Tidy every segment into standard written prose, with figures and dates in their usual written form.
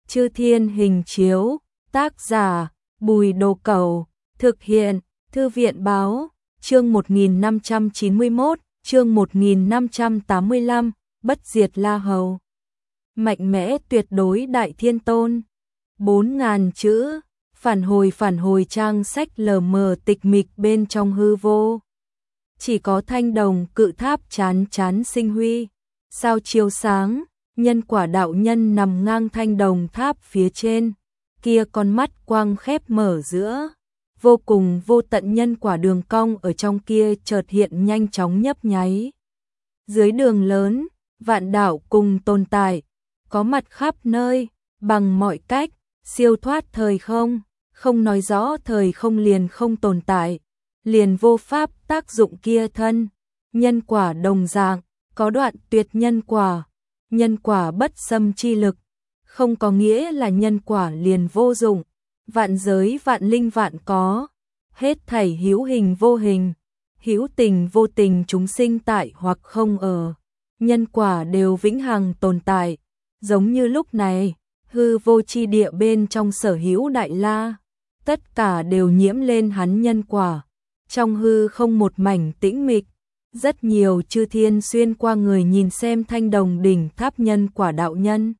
Chư Thiên Hình Chiếu, tác giả Bùi Đồ Cẩu, thực hiện Thư viện Báo, chương 1591, chương 1585, Bất Diệt La Hầu. Mạnh mẽ tuyệt đối Đại Thiên Tôn. 4.000 chữ, phản hồi trang sách lờ mờ tịch mịch bên trong hư vô. Chỉ có thanh đồng cự tháp chán chán sinh huy, sao chiếu sáng, nhân quả đạo nhân nằm ngang thanh đồng tháp phía trên, kia con mắt quang khép mở giữa, vô cùng vô tận nhân quả đường cong ở trong kia chợt hiện nhanh chóng nhấp nháy. Dưới đường lớn, vạn đạo cùng tồn tại, có mặt khắp nơi, bằng mọi cách, siêu thoát thời không, không nói rõ thời không liền không tồn tại, liền vô pháp tác dụng kia thân, nhân quả đồng dạng, có đoạn tuyệt nhân quả bất xâm chi lực, không có nghĩa là nhân quả liền vô dụng, vạn giới vạn linh vạn có, hết thảy hữu hình vô hình, hữu tình vô tình chúng sinh tại hoặc không ở, nhân quả đều vĩnh hằng tồn tại, giống như lúc này, hư vô chi địa bên trong sở hữu đại la, tất cả đều nhiễm lên hắn nhân quả, trong hư không một mảnh tĩnh mịch. Rất nhiều chư thiên xuyên qua người nhìn xem thanh đồng đỉnh tháp nhân quả đạo nhân.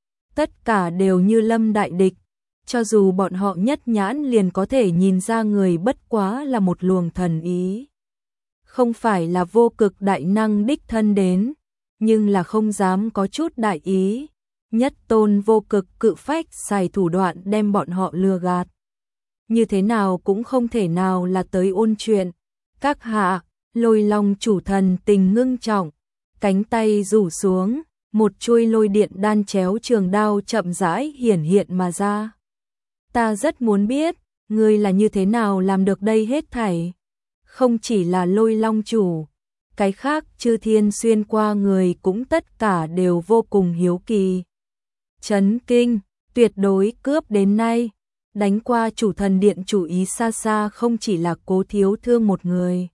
Tất cả đều như lâm đại địch, cho dù bọn họ nhất nhãn liền có thể nhìn ra người bất quá là một luồng thần ý. Không phải là vô cực đại năng đích thân đến, nhưng là không dám có chút đại ý. Nhất tôn vô cực cự phách xài thủ đoạn đem bọn họ lừa gạt. Như thế nào cũng không thể nào là tới ôn chuyện. Các hạ, Lôi Long chủ thần tình ngưng trọng, cánh tay rủ xuống, một chuôi lôi điện đan chéo trường đao chậm rãi hiển hiện mà ra. Ta rất muốn biết, ngươi là như thế nào làm được đây hết thảy. Không chỉ là Lôi Long chủ, cái khác chư thiên xuyên qua người cũng tất cả đều vô cùng hiếu kỳ. Chấn kinh, tuyệt đối cướp đến nay, đánh qua chủ thần điện chủ ý xa xa không chỉ là Cố Thiếu Thương một người.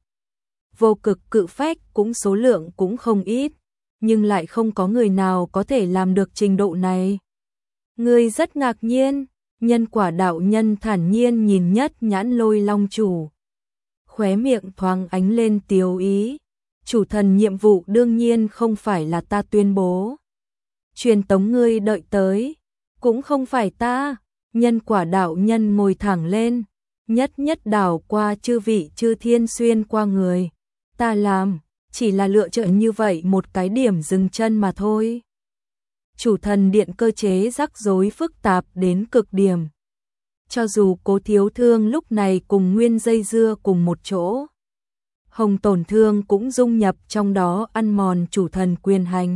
Vô cực cự phách cũng số lượng cũng không ít, nhưng lại không có người nào có thể làm được trình độ này. Ngươi rất ngạc nhiên, nhân quả đạo nhân thản nhiên nhìn nhất nhãn Lôi Long chủ. Khóe miệng thoáng ánh lên tiếu ý, chủ thần nhiệm vụ đương nhiên không phải là ta tuyên bố. Truyền tống ngươi đợi tới, cũng không phải ta, nhân quả đạo nhân ngồi thẳng lên, nhất đảo qua chư vị chư thiên xuyên qua người. Ta làm, chỉ là lựa chọn như vậy một cái điểm dừng chân mà thôi. Chủ thần điện cơ chế rắc rối phức tạp đến cực điểm. Cho dù Cố Thiếu Thương lúc này cùng Nguyên dây dưa cùng một chỗ, Hồng Tổn Thương cũng dung nhập trong đó ăn mòn chủ thần quyền hành.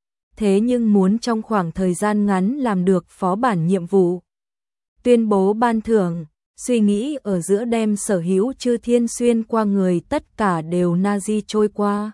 Thế nhưng muốn trong khoảng thời gian ngắn làm được phó bản nhiệm vụ, tuyên bố ban thưởng, suy nghĩ ở giữa đem sở hữu chư thiên xuyên qua người tất cả đều nazi trôi qua.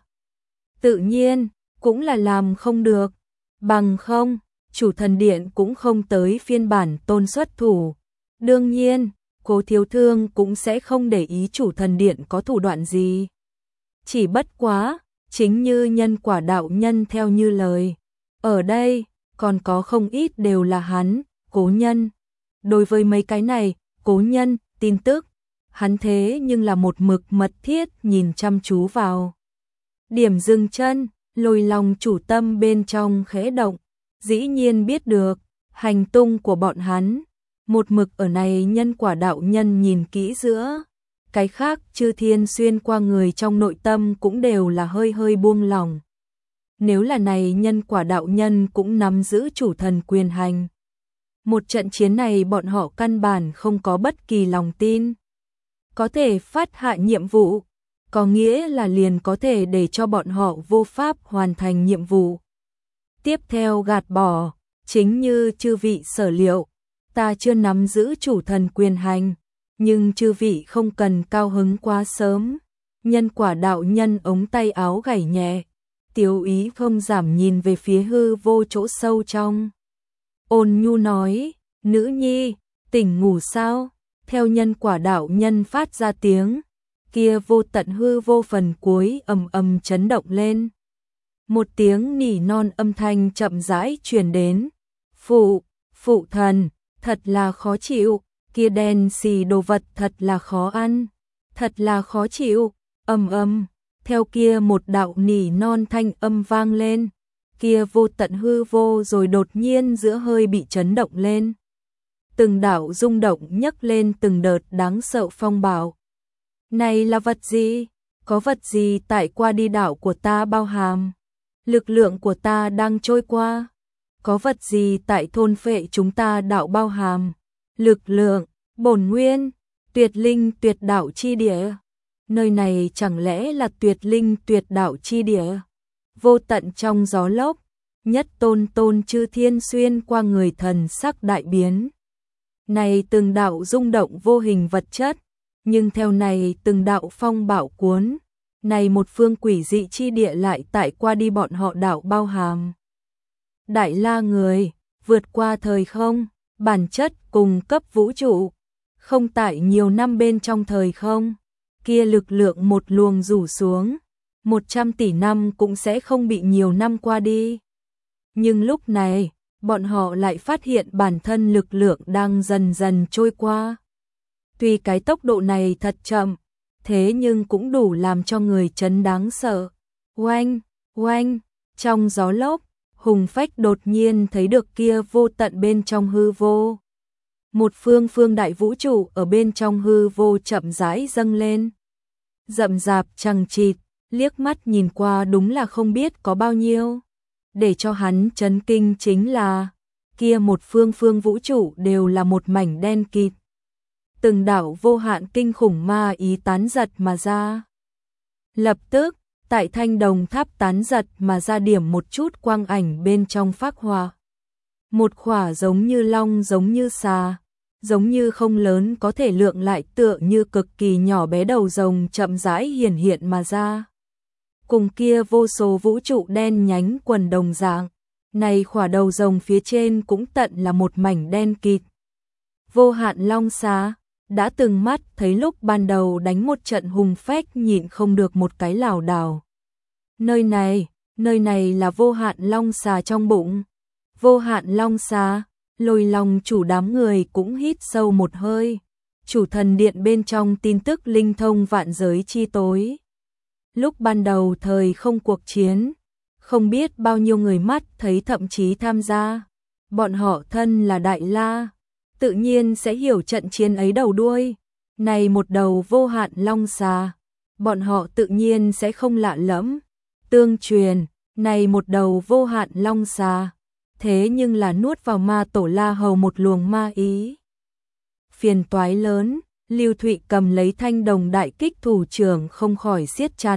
Tự nhiên, cũng là làm không được, bằng không, chủ thần điện cũng không tới phiên bản tôn xuất thủ. Đương nhiên, Cố Thiếu Thương cũng sẽ không để ý chủ thần điện có thủ đoạn gì. Chỉ bất quá, chính như nhân quả đạo nhân theo như lời. Ở đây, còn có không ít đều là hắn, cố nhân. Đối với mấy cái này, cố nhân, tin tức, hắn thế nhưng là một mực mật thiết nhìn chăm chú vào. Điểm dừng chân, Lôi Long chủ tâm bên trong khẽ động, dĩ nhiên biết được, hành tung của bọn hắn. Một mực ở này nhân quả đạo nhân nhìn kỹ giữa, cái khác chư thiên xuyên qua người trong nội tâm cũng đều là hơi buông lỏng. Nếu là này nhân quả đạo nhân cũng nắm giữ chủ thần quyền hành. Một trận chiến này bọn họ căn bản không có bất kỳ lòng tin. Có thể phát hạ nhiệm vụ, có nghĩa là liền có thể để cho bọn họ vô pháp hoàn thành nhiệm vụ. Tiếp theo gạt bỏ, chính như chư vị sở liệu, ta chưa nắm giữ chủ thần quyền hành, nhưng chư vị không cần cao hứng quá sớm. Nhân quả đạo nhân ống tay áo gảy nhẹ, Tiếu ý không giảm nhìn về phía hư vô chỗ sâu trong. Ôn nhu nói, nữ nhi, tỉnh ngủ sao? Theo nhân quả đạo nhân phát ra tiếng, kia vô tận hư vô phần cuối ầm chấn động lên. Một tiếng nỉ non âm thanh chậm rãi truyền đến, Phụ thần, thật là khó chịu, kia đen xì đồ vật thật là khó ăn, thật là khó chịu, theo kia một đạo nỉ non thanh âm vang lên, kia vô tận hư vô rồi đột nhiên giữa hơi bị chấn động lên. Từng đạo rung động nhấc lên từng đợt đáng sợ phong bạo. Này là vật gì? Có vật gì tại qua đi đảo của ta bao hàm? Lực lượng của ta đang trôi qua. Có vật gì tại thôn phệ chúng ta đảo bao hàm? Lực lượng, bổn nguyên, tuyệt linh tuyệt đạo chi địa. Nơi này chẳng lẽ là tuyệt linh tuyệt đạo chi địa? Vô tận trong gió lốc, nhất tôn chư thiên xuyên qua người thần sắc đại biến. Này từng đạo rung động vô hình vật chất, nhưng theo này từng đạo phong bạo cuốn, này một phương quỷ dị chi địa lại tại qua đi bọn họ đảo bao hàm. Đại La người, vượt qua thời không, bản chất cùng cấp vũ trụ, không tại nhiều năm bên trong thời không, kia lực lượng một luồng rủ xuống, 100 tỷ năm cũng sẽ không bị nhiều năm qua đi. Nhưng lúc này, bọn họ lại phát hiện bản thân lực lượng đang dần dần trôi qua. Tuy cái tốc độ này thật chậm, thế nhưng cũng đủ làm cho người chấn đáng sợ. Oanh, oanh, trong gió lốc, Hùng Phách đột nhiên thấy được kia vô tận bên trong hư vô. Một phương đại vũ trụ ở bên trong hư vô chậm rãi dâng lên. Rậm rạp chằng chịt, liếc mắt nhìn qua đúng là không biết có bao nhiêu. Để cho hắn chấn kinh chính là, kia một phương vũ trụ đều là một mảnh đen kịt. Từng đạo vô hạn kinh khủng ma ý tán giật mà ra. Lập tức, tại thanh đồng tháp tán giật mà ra điểm một chút quang ảnh bên trong phác họa. Một khỏa giống như long giống như xà, giống như không lớn có thể lượng lại tựa như cực kỳ nhỏ bé đầu rồng chậm rãi hiển hiện mà ra. Cùng kia vô số vũ trụ đen nhánh quần đồng dạng, này khỏa đầu rồng phía trên cũng tận là một mảnh đen kịt. Vô hạn long xà, đã từng mắt thấy lúc ban đầu đánh một trận Hùng Phách nhịn không được một cái lảo đảo. Nơi này là vô hạn long xà trong bụng. Vô hạn long xà, Lôi Long chủ đám người cũng hít sâu một hơi. Chủ thần điện bên trong tin tức linh thông vạn giới chi tối. Lúc ban đầu thời không cuộc chiến, không biết bao nhiêu người mắt thấy thậm chí tham gia. Bọn họ thân là Đại La, tự nhiên sẽ hiểu trận chiến ấy đầu đuôi. Này một đầu vô hạn long xà, bọn họ tự nhiên sẽ không lạ lẫm. Tương truyền, này một đầu vô hạn long xà, thế nhưng là nuốt vào ma tổ La Hầu một luồng ma ý. Phiền toái lớn, Lưu Thụy cầm lấy thanh đồng đại kích thủ trưởng không khỏi siết chặt.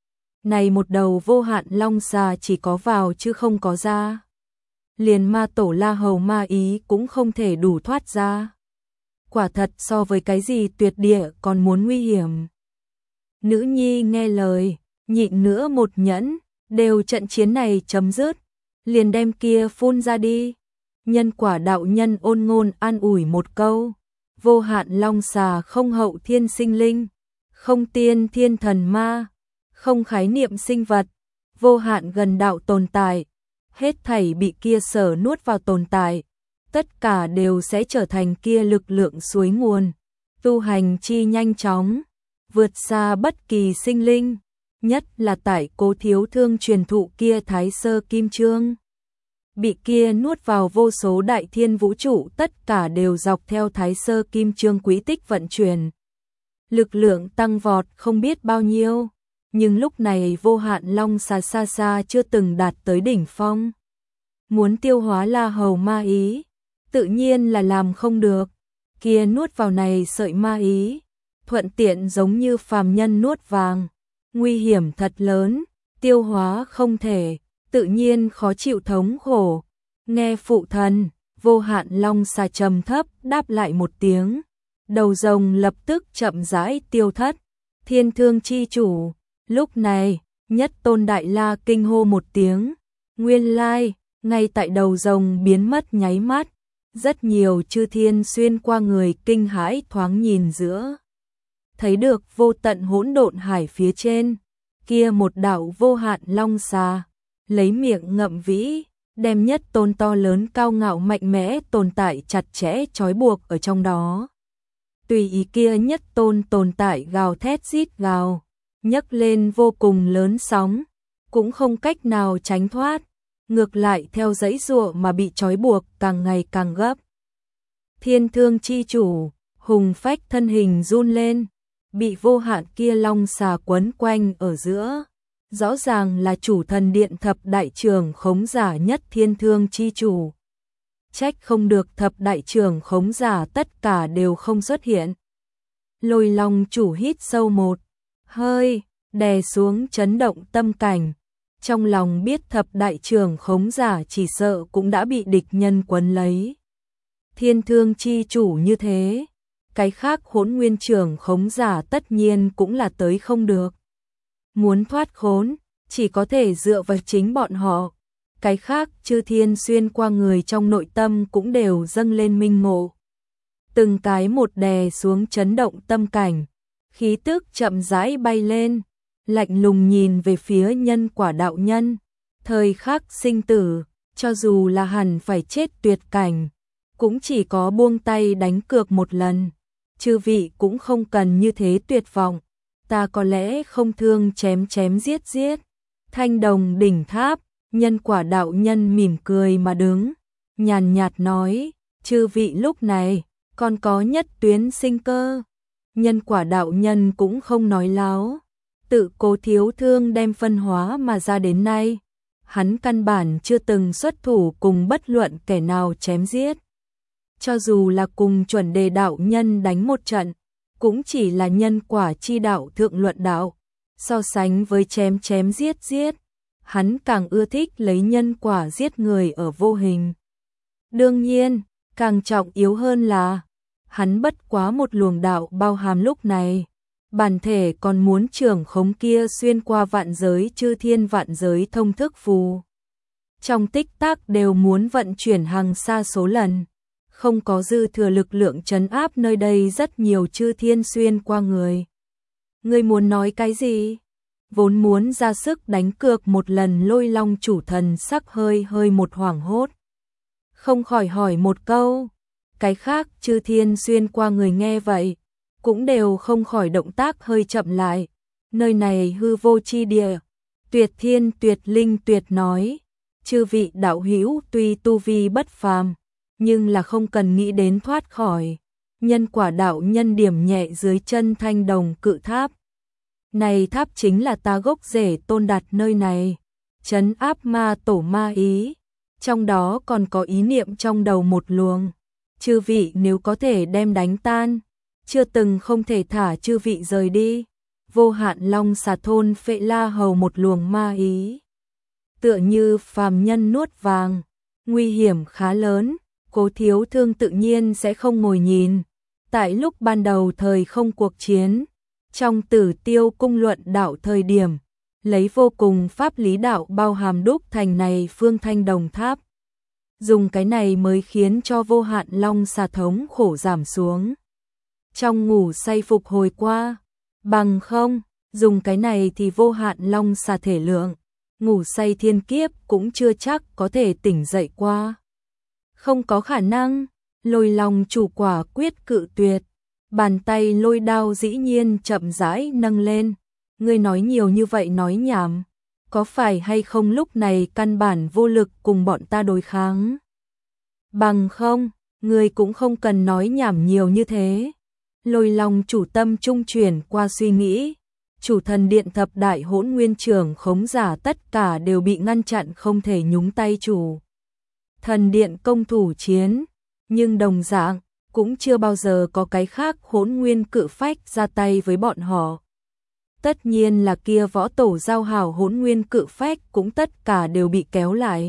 Này một đầu vô hạn long xà chỉ có vào chứ không có ra. Liền ma tổ La Hầu ma ý cũng không thể đủ thoát ra. Quả thật so với cái gì tuyệt địa còn muốn nguy hiểm. Nữ nhi nghe lời, nhịn nữa một nhẫn, đều trận chiến này chấm dứt, liền đem kia phun ra đi. Nhân quả đạo nhân ôn ngôn an ủi một câu, vô hạn long xà không hậu thiên sinh linh, không tiên thiên thần ma, không khái niệm sinh vật, vô hạn gần đạo tồn tại, hết thảy bị kia sở nuốt vào tồn tại, tất cả đều sẽ trở thành kia lực lượng suối nguồn, tu hành chi nhanh chóng, vượt xa bất kỳ sinh linh, nhất là tại Cố Thiếu Thương truyền thụ kia Thái Sơ Kim Chương. Bị kia nuốt vào vô số đại thiên vũ trụ tất cả đều dọc theo Thái Sơ Kim Chương quỹ tích vận chuyển. Lực lượng tăng vọt không biết bao nhiêu, nhưng lúc này vô hạn long xà xa xa chưa từng đạt tới đỉnh phong. Muốn tiêu hóa La Hầu ma ý, tự nhiên là làm không được. Kia nuốt vào này sợi ma ý, thuận tiện giống như phàm nhân nuốt vàng, nguy hiểm thật lớn, tiêu hóa không thể, tự nhiên khó chịu thống khổ. Nghe phụ thần, vô hạn long xà trầm thấp đáp lại một tiếng, đầu rồng lập tức chậm rãi tiêu thất. Thiên Thương chi chủ, lúc này, nhất tôn Đại La kinh hô một tiếng, nguyên lai, ngay tại đầu rồng biến mất nháy mắt, rất nhiều chư thiên xuyên qua người kinh hãi thoáng nhìn giữa. Thấy được vô tận hỗn độn hải phía trên, kia một đạo vô hạn long xà, lấy miệng ngậm vĩ, đem nhất tôn to lớn cao ngạo mạnh mẽ tồn tại chặt chẽ trói buộc ở trong đó. Tùy ý kia nhất tôn tồn tại gào thét rít gào, nhấc lên vô cùng lớn sóng, cũng không cách nào tránh thoát, ngược lại theo giãy giụa mà bị trói buộc càng ngày càng gấp. Thiên Thương chi chủ, hùng phách thân hình run lên, bị vô hạn kia long xà quấn quanh ở giữa. Rõ ràng là chủ thần điện thập đại trưởng khống giả nhất Thiên Thương chi chủ. Trách không được thập đại trưởng khống giả tất cả đều không xuất hiện. Lôi Long chủ hít sâu một hơi, đè xuống chấn động tâm cảnh. Trong lòng biết thập đại trưởng khống giả chỉ sợ cũng đã bị địch nhân quấn lấy. Thiên Thương chi chủ như thế, cái khác Hỗn Nguyên trưởng khống giả tất nhiên cũng là tới không được. Muốn thoát khốn, chỉ có thể dựa vào chính bọn họ. Cái khác chư thiên xuyên qua người trong nội tâm cũng đều dâng lên minh ngộ. Từng cái một đè xuống chấn động tâm cảnh, khí tức chậm rãi bay lên, lạnh lùng nhìn về phía Nhân Quả đạo nhân. Thời khắc sinh tử, cho dù là hẳn phải chết tuyệt cảnh, cũng chỉ có buông tay đánh cược một lần. Chư vị cũng không cần như thế tuyệt vọng, ta có lẽ không thương chém chém giết giết. Thanh Đồng đỉnh tháp, Nhân Quả đạo nhân mỉm cười mà đứng, nhàn nhạt nói, chư vị lúc này còn có nhất tuyến sinh cơ. Nhân Quả đạo nhân cũng không nói láo, tự Cố Thiếu Thương đem phân hóa mà ra đến nay, hắn căn bản chưa từng xuất thủ cùng bất luận kẻ nào chém giết. Cho dù là cùng Chuẩn Đề đạo nhân đánh một trận, cũng chỉ là nhân quả chi đạo thượng luận đạo. So sánh với chém chém giết giết, hắn càng ưa thích lấy nhân quả giết người ở vô hình. Đương nhiên, càng trọng yếu hơn là, hắn bất quá một luồng đạo bao hàm lúc này. Bản thể còn muốn trưởng khống kia xuyên qua vạn giới chư thiên vạn giới thông thức phù. Trong tích tắc đều muốn vận chuyển hàng xa số lần. Không có dư thừa lực lượng trấn áp nơi đây rất nhiều chư thiên xuyên qua người. Ngươi muốn nói cái gì? Vốn muốn ra sức đánh cược một lần Lôi Long chủ thần sắc hơi một hoảng hốt. Không khỏi hỏi một câu. Cái khác chư thiên xuyên qua người nghe vậy, cũng đều không khỏi động tác hơi chậm lại. Nơi này hư vô chi địa, tuyệt thiên tuyệt linh tuyệt nói. Chư vị đạo hữu tuy tu vi bất phàm, nhưng là không cần nghĩ đến thoát khỏi. Nhân Quả đạo nhân điểm nhẹ dưới chân Thanh Đồng cự tháp. Này tháp chính là ta gốc rễ tôn đặt nơi này, trấn áp ma tổ ma ý. Trong đó còn có ý niệm trong đầu một luồng. Chư vị nếu có thể đem đánh tan, chưa từng không thể thả chư vị rời đi. Vô hạn long xà thôn phệ la hầu một luồng ma ý. Tựa như phàm nhân nuốt vàng, nguy hiểm khá lớn. Cố Thiếu Thương tự nhiên sẽ không ngồi nhìn. Tại lúc ban đầu thời không cuộc chiến, trong Tử Tiêu cung luận đạo thời điểm, lấy vô cùng pháp lý đạo bao hàm đúc thành này phương Thanh Đồng tháp. Dùng cái này mới khiến cho vô hạn long xà thống khổ giảm xuống. Trong ngủ say phục hồi qua, bằng không, dùng cái này thì vô hạn long xà thể lượng, ngủ say thiên kiếp cũng chưa chắc có thể tỉnh dậy qua. Không có khả năng, Lôi Long chủ quả quyết cự tuyệt. Bàn tay lôi đao dĩ nhiên chậm rãi nâng lên. Ngươi nói nhiều như vậy nói nhảm, có phải hay không lúc này căn bản vô lực cùng bọn ta đối kháng? Bằng không, ngươi cũng không cần nói nhảm nhiều như thế. Lôi Long chủ tâm trung chuyển qua suy nghĩ. Chủ thần điện thập đại hỗn nguyên trưởng khống giả tất cả đều bị ngăn chặn không thể nhúng tay chủ thần điện công thủ chiến, nhưng đồng dạng cũng chưa bao giờ có cái khác hỗn nguyên cự phách ra tay với bọn họ. Tất nhiên là kia võ tổ giao hảo hỗn nguyên cự phách cũng tất cả đều bị kéo lại.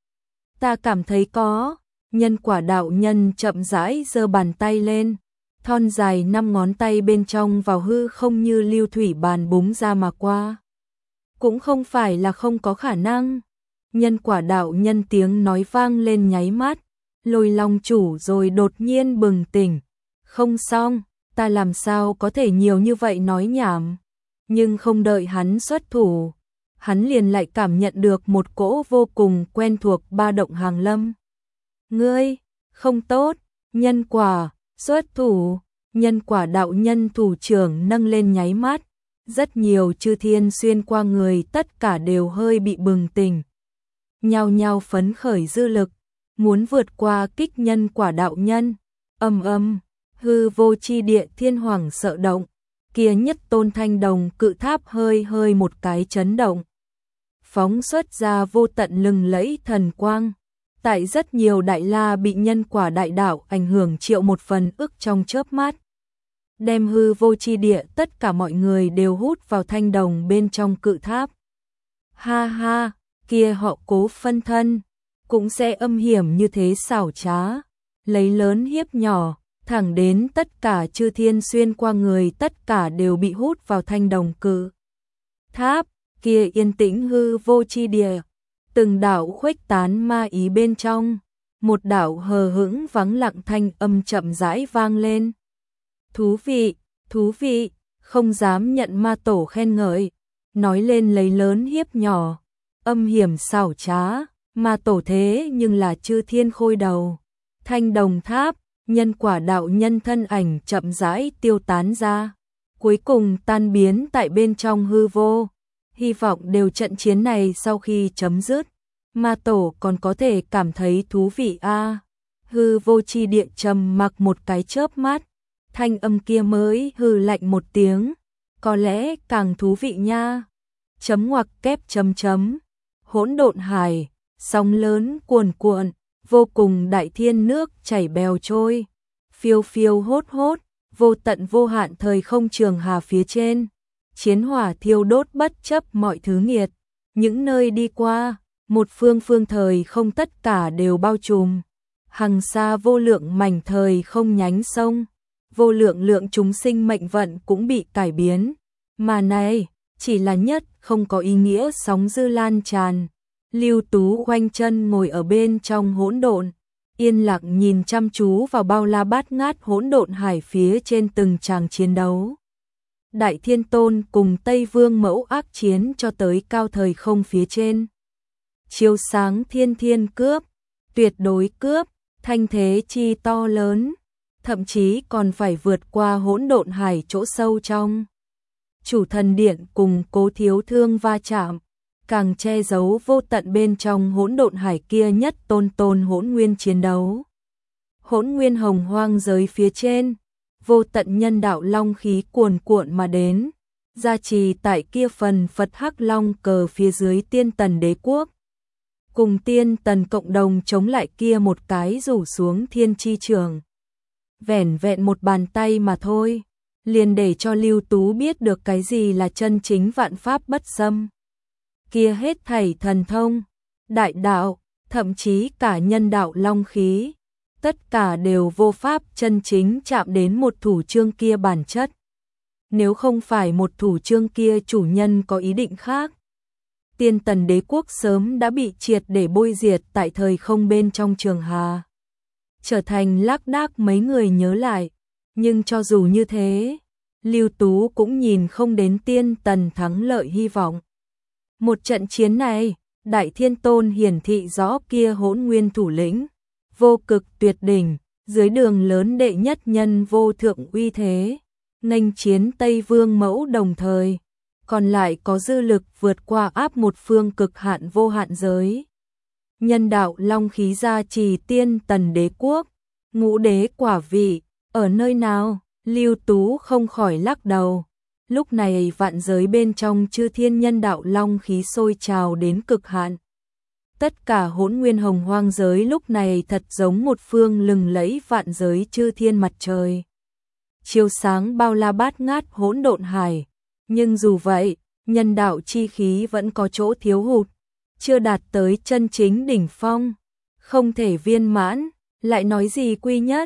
Ta cảm thấy có. Nhân Quả đạo nhân chậm rãi giơ bàn tay lên, thon dài 5 ngón tay bên trong vào hư không như lưu thủy bàn búng ra mà qua. Cũng không phải là không có khả năng. Nhân Quả đạo nhân tiếng nói vang lên nháy mắt, Lôi Long chủ rồi đột nhiên bừng tỉnh. Không xong, ta làm sao có thể nhiều như vậy nói nhảm. Nhưng không đợi hắn xuất thủ, hắn liền lại cảm nhận được một cỗ vô cùng quen thuộc ba động hàng lâm. Ngươi, không tốt, nhân quả, xuất thủ, nhân quả đạo nhân thủ trưởng nâng lên nháy mắt. Rất nhiều chư thiên xuyên qua người tất cả đều hơi bị bừng tỉnh. Nhao nhao phấn khởi dư lực, muốn vượt qua kích nhân quả đạo nhân. Hư vô chi địa thiên hoàng sợ động, kia nhất tôn thanh đồng cự tháp hơi hơi một cái chấn động. Phóng xuất ra vô tận lừng lẫy thần quang. Tại rất nhiều đại la bị nhân quả đại đạo ảnh hưởng triệu một phần ức trong chớp mắt. Đem hư vô chi địa tất cả mọi người đều hút vào thanh đồng bên trong cự tháp. Ha ha, kia họ Cố phân thân, cũng sẽ âm hiểm như thế xảo trá, lấy lớn hiếp nhỏ, thẳng đến tất cả chư thiên xuyên qua người tất cả đều bị hút vào thanh đồng cự tháp, kia yên tĩnh hư vô chi địa, từng đạo khuếch tán ma ý bên trong, một đạo hờ hững vắng lặng thanh âm chậm rãi vang lên. Thú vị, không dám nhận ma tổ khen ngợi, nói lên lấy lớn hiếp nhỏ, âm hiểm xảo trá, ma tổ thế nhưng là chư thiên khôi đầu. Thanh đồng tháp, nhân quả đạo nhân thân ảnh chậm rãi tiêu tán ra, cuối cùng tan biến tại bên trong hư vô. Hy vọng đều trận chiến này sau khi chấm dứt, ma tổ còn có thể cảm thấy thú vị a. Hư vô chi địa trầm mặc một cái chớp mắt, thanh âm kia mới hừ lạnh một tiếng, có lẽ càng thú vị nha. Chấm ngoặc kép chấm chấm, hỗn độn hải, sóng lớn cuồn cuộn, vô cùng đại thiên nước chảy bèo trôi, phiêu phiêu hốt hốt, vô tận vô hạn thời không trường hà phía trên. Chiến hỏa thiêu đốt bất chấp mọi thứ nghiệt, những nơi đi qua, một phương phương thời không tất cả đều bao trùm. Hằng xa vô lượng mảnh thời không nhánh sông, vô lượng lượng chúng sinh mệnh vận cũng bị cải biến. Mà này, chỉ là nhất không có ý nghĩa sóng dư lan tràn. Lưu Tú khoanh chân ngồi ở bên trong hỗn độn, yên lặng nhìn chăm chú vào bao la bát ngát hỗn độn hải phía trên từng tràng chiến đấu. Đại Thiên Tôn cùng Tây Vương Mẫu ác chiến cho tới cao thời không phía trên. Chiếu sáng thiên thiên cướp, tuyệt đối cướp, thanh thế chi to lớn, thậm chí còn phải vượt qua hỗn độn hải chỗ sâu trong. Chủ thần điện cùng Cố Thiếu Thương va chạm, càng che giấu vô tận bên trong hỗn độn hải kia nhất tôn hỗn nguyên chiến đấu. Hỗn nguyên hồng hoang giới phía trên, vô tận nhân đạo long khí cuồn cuộn mà đến, gia trì tại kia phần Phật Hắc Long cờ phía dưới Tiên Tần Đế quốc. Cùng Tiên Tần cộng đồng chống lại kia một cái rủ xuống thiên chi trường. Vẻn vẹn một bàn tay mà thôi, liền để cho Lưu Tú biết được cái gì là chân chính vạn pháp bất xâm. Kia hết thảy thần thông, đại đạo, thậm chí cả nhân đạo long khí, tất cả đều vô pháp chân chính chạm đến một thủ chương kia bản chất. Nếu không phải một thủ chương kia chủ nhân có ý định khác, Tiên Tần Đế quốc sớm đã bị triệt để bôi diệt tại thời không bên trong trường hà, trở thành lác đác mấy người nhớ lại. Nhưng cho dù như thế, Lưu Tú cũng nhìn không đến Tiên Tần thắng lợi hy vọng. Một trận chiến này, Đại Thiên Tôn hiển thị rõ kia hỗn nguyên thủ lĩnh, vô cực tuyệt đỉnh, dưới đường lớn đệ nhất nhân vô thượng uy thế, nghênh chiến Tây Vương Mẫu đồng thời, còn lại có dư lực vượt qua áp một phương cực hạn vô hạn giới. Nhân đạo long khí gia trì Tiên Tần Đế quốc, ngũ đế quả vị, ở nơi nào? Lưu Tú không khỏi lắc đầu. Lúc này vạn giới bên trong chư thiên nhân đạo long khí sôi trào đến cực hạn. Tất cả hỗn nguyên hồng hoang giới lúc này thật giống một phương lừng lẫy vạn giới chư thiên mặt trời. Chiếu sáng bao la bát ngát hỗn độn hải. Nhưng dù vậy, nhân đạo chi khí vẫn có chỗ thiếu hụt, chưa đạt tới chân chính đỉnh phong, không thể viên mãn, lại nói gì quy nhất.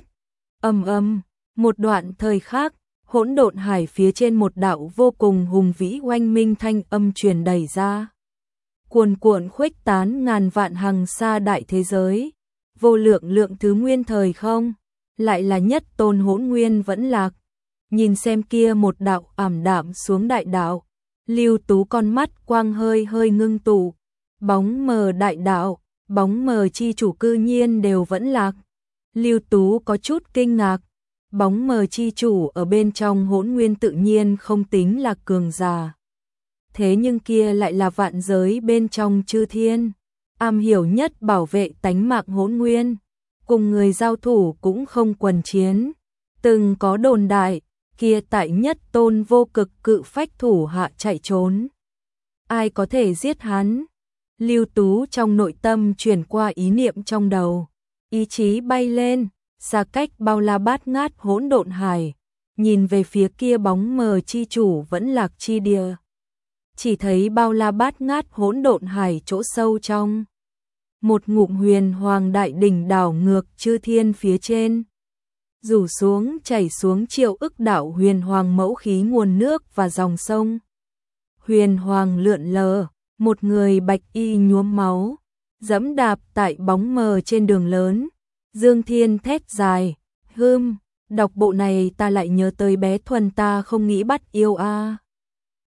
Một đoạn thời khác, hỗn độn hải phía trên một đạo vô cùng hùng vĩ oanh minh thanh âm truyền đẩy ra. Cuồn cuộn khuếch tán ngàn vạn hằng xa đại thế giới, vô lượng lượng thứ nguyên thời không, lại là nhất tôn hỗn nguyên vẫn lạc. Nhìn xem kia một đạo ảm đạm xuống đại đạo, Lưu Tú con mắt quang hơi hơi ngưng tụ, bóng mờ đại đạo, bóng mờ chi chủ cư nhiên đều vẫn lạc. Lưu Tú có chút kinh ngạc, bóng mờ chi chủ ở bên trong Hỗn Nguyên tự nhiên không tính là cường giả. Thế nhưng kia lại là vạn giới bên trong chư thiên, am hiểu nhất bảo vệ tánh mạng Hỗn Nguyên, cùng người giao thủ cũng không quần chiến. Từng có đồn đại, kia tại nhất tôn vô cực cự phách thủ hạ chạy trốn. Ai có thể giết hắn? Lưu Tú trong nội tâm chuyển qua ý niệm trong đầu, ý chí bay lên, xa cách bao la bát ngát hỗn độn hải, nhìn về phía kia bóng mờ chi chủ vẫn lạc chi địa. Chỉ thấy bao la bát ngát hỗn độn hải chỗ sâu trong. Một ngụm huyền hoàng đại đỉnh đảo ngược chư thiên phía trên. Rủ xuống chảy xuống triệu ức đảo huyền hoàng mẫu khí nguồn nước và dòng sông. Huyền hoàng lượn lờ, một người bạch y nhuốm máu, dẫm đạp tại bóng mờ trên đường lớn. Dương Thiên thét dài, đọc bộ này ta lại nhớ tới bé Thuần ta không nghĩ bắt yêu a.